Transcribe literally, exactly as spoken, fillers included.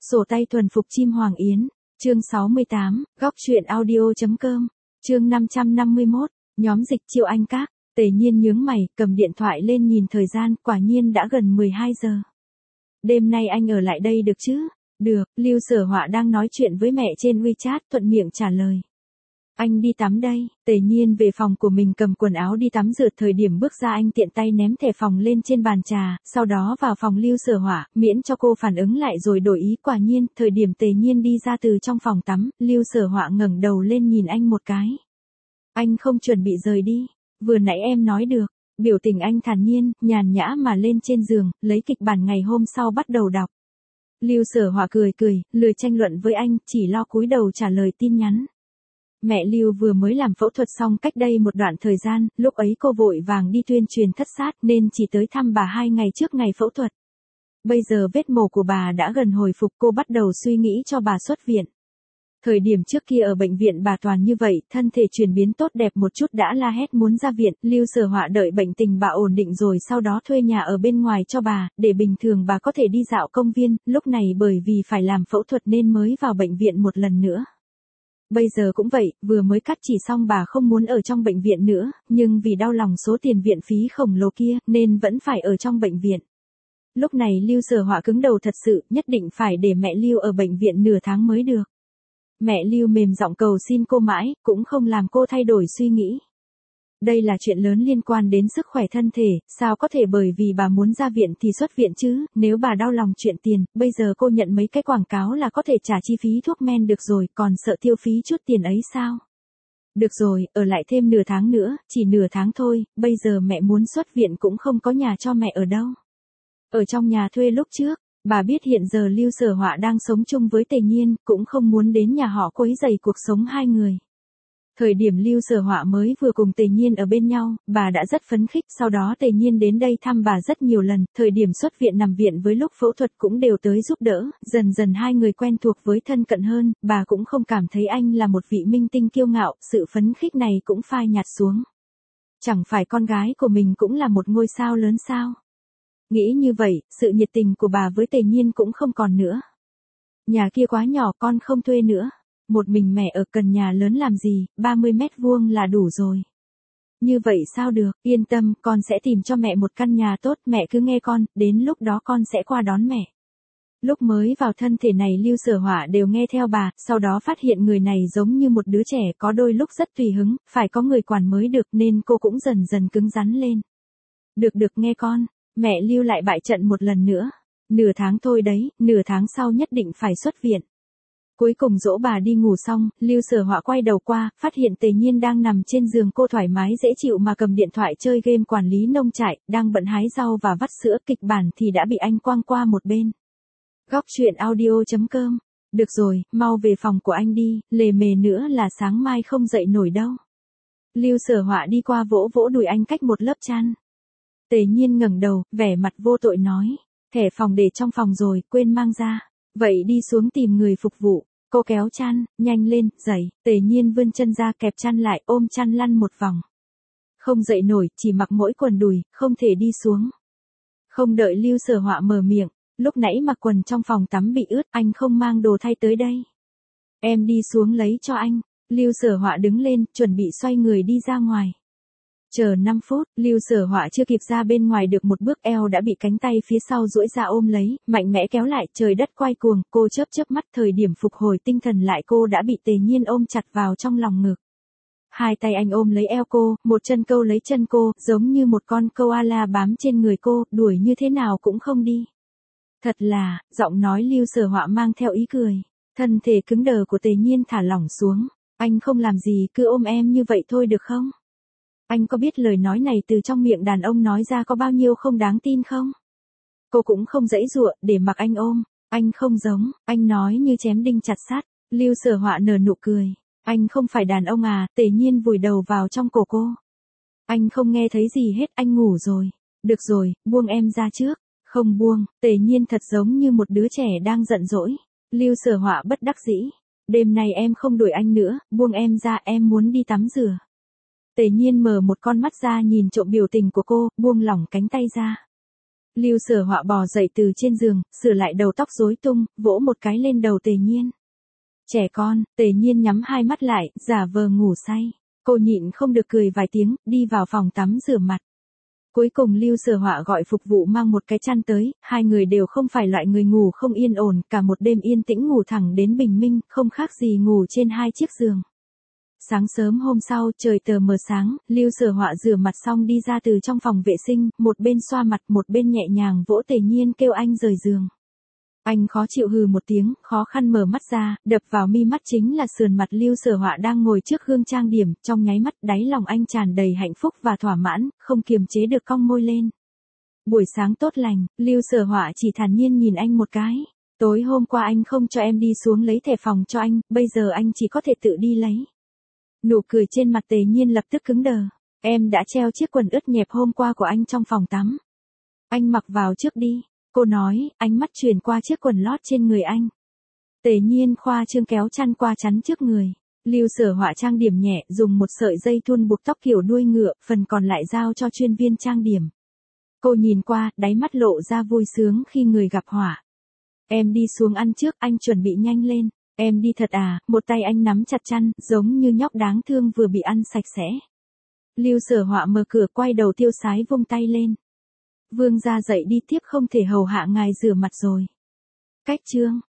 Sổ tay thuần phục chim Hoàng Yến, chương sáu mươi tám, góc truyện audio.com, chương năm trăm năm mươi mốt, nhóm dịch Triệu Anh Các. Tề Nhiên nhướng mày, cầm điện thoại lên nhìn thời gian, quả nhiên đã gần mười hai giờ. Đêm nay anh ở lại đây được chứ? Được, Lưu Sở Họa đang nói chuyện với mẹ trên WeChat, thuận miệng trả lời. Anh đi tắm đây. Tề Nhiên về phòng của mình cầm quần áo đi tắm rửa, thời điểm bước ra anh tiện tay ném thẻ phòng lên trên bàn trà, sau đó vào phòng Lưu Sở Họa, miễn cho cô phản ứng lại rồi đổi ý. Quả nhiên, thời điểm Tề Nhiên đi ra từ trong phòng tắm, Lưu Sở Họa ngẩng đầu lên nhìn anh một cái. Anh không chuẩn bị rời đi, vừa nãy em nói được. Biểu tình anh thản nhiên, nhàn nhã mà lên trên giường, lấy kịch bản ngày hôm sau bắt đầu đọc. Lưu Sở Họa cười cười, lười tranh luận với anh, chỉ lo cúi đầu trả lời tin nhắn. Mẹ Lưu vừa mới làm phẫu thuật xong cách đây một đoạn thời gian, lúc ấy cô vội vàng đi tuyên truyền thất sát nên chỉ tới thăm bà hai ngày trước ngày phẫu thuật. Bây giờ vết mổ của bà đã gần hồi phục, cô bắt đầu suy nghĩ cho bà xuất viện. Thời điểm trước kia ở bệnh viện bà toàn như vậy, thân thể chuyển biến tốt đẹp một chút đã la hét muốn ra viện. Lưu Sở Họa đợi bệnh tình bà ổn định rồi sau đó thuê nhà ở bên ngoài cho bà, để bình thường bà có thể đi dạo công viên. Lúc này bởi vì phải làm phẫu thuật nên mới vào bệnh viện một lần nữa. Bây giờ cũng vậy, vừa mới cắt chỉ xong bà không muốn ở trong bệnh viện nữa, nhưng vì đau lòng số tiền viện phí khổng lồ kia, nên vẫn phải ở trong bệnh viện. Lúc này Lưu Sở Họa cứng đầu thật sự, nhất định phải để mẹ Lưu ở bệnh viện nửa tháng mới được. Mẹ Lưu mềm giọng cầu xin cô mãi, cũng không làm cô thay đổi suy nghĩ. Đây là chuyện lớn liên quan đến sức khỏe thân thể, sao có thể bởi vì bà muốn ra viện thì xuất viện chứ, nếu bà đau lòng chuyện tiền, bây giờ cô nhận mấy cái quảng cáo là có thể trả chi phí thuốc men được rồi, còn sợ tiêu phí chút tiền ấy sao? Được rồi, ở lại thêm nửa tháng nữa, chỉ nửa tháng thôi, bây giờ mẹ muốn xuất viện cũng không có nhà cho mẹ ở đâu. Ở trong nhà thuê lúc trước, bà biết hiện giờ Lưu Sở Họa đang sống chung với Tề Nhiên, cũng không muốn đến nhà họ quấy rầy cuộc sống hai người. Thời điểm Lưu Sở Họa mới vừa cùng Tề Nhiên ở bên nhau, bà đã rất phấn khích, sau đó Tề Nhiên đến đây thăm bà rất nhiều lần, thời điểm xuất viện nằm viện với lúc phẫu thuật cũng đều tới giúp đỡ, dần dần hai người quen thuộc với thân cận hơn, bà cũng không cảm thấy anh là một vị minh tinh kiêu ngạo, sự phấn khích này cũng phai nhạt xuống. Chẳng phải con gái của mình cũng là một ngôi sao lớn sao? Nghĩ như vậy, sự nhiệt tình của bà với Tề Nhiên cũng không còn nữa. Nhà kia quá nhỏ, con không thuê nữa. Một mình mẹ ở, cần nhà lớn làm gì, ba mươi mét vuông là đủ rồi. Như vậy sao được, yên tâm, con sẽ tìm cho mẹ một căn nhà tốt, mẹ cứ nghe con, đến lúc đó con sẽ qua đón mẹ. Lúc mới vào thân thể này Lưu Sở Họa đều nghe theo bà, sau đó phát hiện người này giống như một đứa trẻ, có đôi lúc rất tùy hứng, phải có người quản mới được nên cô cũng dần dần cứng rắn lên. Được được nghe con, mẹ Lưu lại bại trận một lần nữa. Nửa tháng thôi đấy, nửa tháng sau nhất định phải xuất viện. Cuối cùng dỗ bà đi ngủ xong, Lưu Sở Họa quay đầu qua, phát hiện Tề Nhiên đang nằm trên giường cô thoải mái dễ chịu mà cầm điện thoại chơi game quản lý nông trại, đang bận hái rau và vắt sữa, kịch bản thì đã bị anh quăng qua một bên. Góc truyện audio.com. Được rồi, mau về phòng của anh đi, lề mề nữa là sáng mai không dậy nổi đâu. Lưu Sở Họa đi qua vỗ vỗ đùi anh cách một lớp chăn. Tề Nhiên ngẩng đầu, vẻ mặt vô tội nói, thẻ phòng để trong phòng rồi, quên mang ra. Vậy đi xuống tìm người phục vụ. Cô kéo chăn, nhanh lên, dậy. Tề Nhiên vươn chân ra kẹp chăn lại, ôm chăn lăn một vòng. Không dậy nổi, chỉ mặc mỗi quần đùi, không thể đi xuống. Không đợi Lưu Sở Họa mở miệng, lúc nãy mặc quần trong phòng tắm bị ướt, anh không mang đồ thay tới đây. Em đi xuống lấy cho anh. Lưu Sở Họa đứng lên, chuẩn bị xoay người đi ra ngoài. Chờ năm phút, Lưu Sở Họa chưa kịp ra bên ngoài được một bước, eo đã bị cánh tay phía sau duỗi ra ôm lấy, mạnh mẽ kéo lại, trời đất quay cuồng, cô chớp chớp mắt, thời điểm phục hồi tinh thần lại cô đã bị Tề Nhiên ôm chặt vào trong lòng ngực. Hai tay anh ôm lấy eo cô, một chân câu lấy chân cô, giống như một con koala bám trên người cô, đuổi như thế nào cũng không đi. Thật là, giọng nói Lưu Sở Họa mang theo ý cười, thân thể cứng đờ của Tề Nhiên thả lỏng xuống, anh không làm gì, cứ ôm em như vậy thôi được không? Anh có biết lời nói này từ trong miệng đàn ông nói ra có bao nhiêu không đáng tin không? Cô cũng không giãy giụa để mặc anh ôm, anh không giống, anh nói như chém đinh chặt sắt. Lưu Sở Họa nở nụ cười, anh không phải đàn ông à? Tề Nhiên vùi đầu vào trong cổ cô. Anh không nghe thấy gì hết, anh ngủ rồi. Được rồi, buông em ra trước. Không buông. Tề Nhiên thật giống như một đứa trẻ đang giận dỗi. Lưu Sở Họa bất đắc dĩ, đêm nay em không đuổi anh nữa, buông em ra, em muốn đi tắm rửa. Tề Nhiên mở một con mắt ra nhìn trộm biểu tình của cô, buông lỏng cánh tay ra. Lưu Sở Họa bò dậy từ trên giường, sửa lại đầu tóc rối tung, vỗ một cái lên đầu Tề Nhiên. Trẻ con, Tề Nhiên nhắm hai mắt lại, giả vờ ngủ say. Cô nhịn không được cười vài tiếng, đi vào phòng tắm rửa mặt. Cuối cùng Lưu Sở Họa gọi phục vụ mang một cái chăn tới, hai người đều không phải loại người ngủ không yên ổn, cả một đêm yên tĩnh ngủ thẳng đến bình minh, không khác gì ngủ trên hai chiếc giường. Sáng sớm hôm sau, trời tờ mờ sáng, Lưu Sở Họa rửa mặt xong đi ra từ trong phòng vệ sinh, một bên xoa mặt, một bên nhẹ nhàng vỗ Tề Nhiên kêu anh rời giường. Anh khó chịu hừ một tiếng, khó khăn mở mắt ra, đập vào mi mắt chính là sườn mặt Lưu Sở Họa đang ngồi trước gương trang điểm, trong nháy mắt đáy lòng anh tràn đầy hạnh phúc và thỏa mãn, không kiềm chế được cong môi lên. Buổi sáng tốt lành, Lưu Sở Họa chỉ thản nhiên nhìn anh một cái. Tối hôm qua anh không cho em đi xuống lấy thẻ phòng cho anh, bây giờ anh chỉ có thể tự đi lấy. Nụ cười trên mặt Tề Nhiên lập tức cứng đờ. Em đã treo chiếc quần ướt nhẹp hôm qua của anh trong phòng tắm. Anh mặc vào trước đi. Cô nói, ánh mắt chuyển qua chiếc quần lót trên người anh. Tề Nhiên khoa trương kéo chăn qua chắn trước người. Lưu Sở Họa trang điểm nhẹ, dùng một sợi dây thun buộc tóc kiểu đuôi ngựa, phần còn lại giao cho chuyên viên trang điểm. Cô nhìn qua, đáy mắt lộ ra vui sướng khi người gặp họa. Em đi xuống ăn trước, anh chuẩn bị nhanh lên. Em đi thật à, một tay anh nắm chặt chăn, giống như nhóc đáng thương vừa bị ăn sạch sẽ. Lưu Sở Họa mở cửa quay đầu tiêu sái vung tay lên. Vương gia dậy đi tiếp, không thể hầu hạ ngài rửa mặt rồi. Cách chương.